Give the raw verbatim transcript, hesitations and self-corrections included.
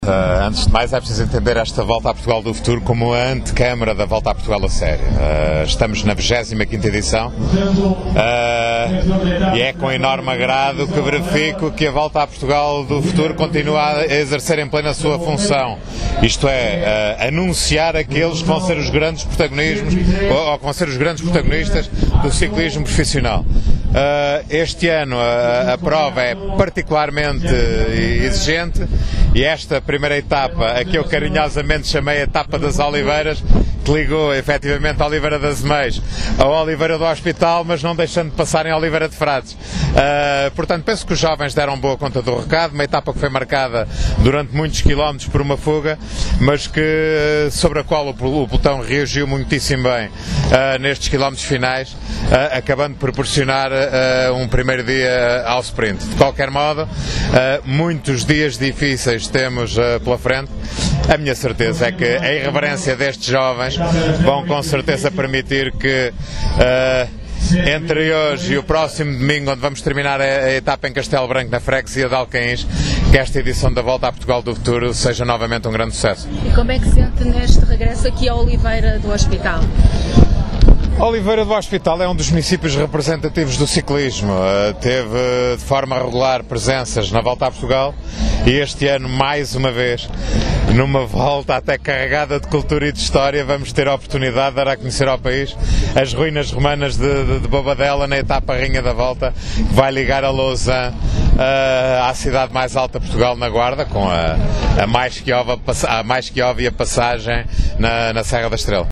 Uh, antes de mais é preciso entender esta Volta a Portugal do Futuro como a antecâmara da Volta a Portugal a sério. Uh, estamos na vigésima quinta edição uh, e é com enorme agrado que verifico que a Volta a Portugal do Futuro continua a exercer em plena a sua função, isto é, uh, anunciar aqueles que vão ser os grandes protagonismos ou, ou que vão ser os grandes protagonistas do ciclismo profissional. Uh, este ano a, a prova é particularmente exigente e esta primeira etapa, a que eu carinhosamente chamei a etapa das Oliveiras, que ligou efetivamente a Oliveira das Meias ao Oliveira do Hospital, mas não deixando de passar em Oliveira de Frades. Uh, portanto, penso que os jovens deram boa conta do recado, uma etapa que foi marcada durante muitos quilómetros por uma fuga, mas que, sobre a qual o, o pelotão reagiu muitíssimo bem uh, nestes quilómetros finais, uh, acabando de proporcionar uh, um primeiro dia ao sprint. De qualquer modo, uh, muitos dias difíceis temos uh, pela frente. A minha certeza é que a irreverência destes jovens vão com certeza permitir que uh, entre hoje e o próximo domingo, onde vamos terminar a etapa em Castelo Branco, na freguesia de Alcaíns, que esta edição da Volta a Portugal do Futuro seja novamente um grande sucesso. E como é que se sente neste regresso aqui a Oliveira do Hospital? Oliveira do Hospital é um dos municípios representativos do ciclismo. Uh, teve de forma regular presenças na Volta a Portugal e este ano, mais uma vez, numa volta até carregada de cultura e de história, vamos ter a oportunidade de dar a conhecer ao país as ruínas romanas de, de, de Bobadela na etapa Rainha da Volta, que vai ligar a Lausanne uh, à cidade mais alta de Portugal, na Guarda, com a, a, mais, que óbvia, a mais que óbvia passagem na, na Serra da Estrela.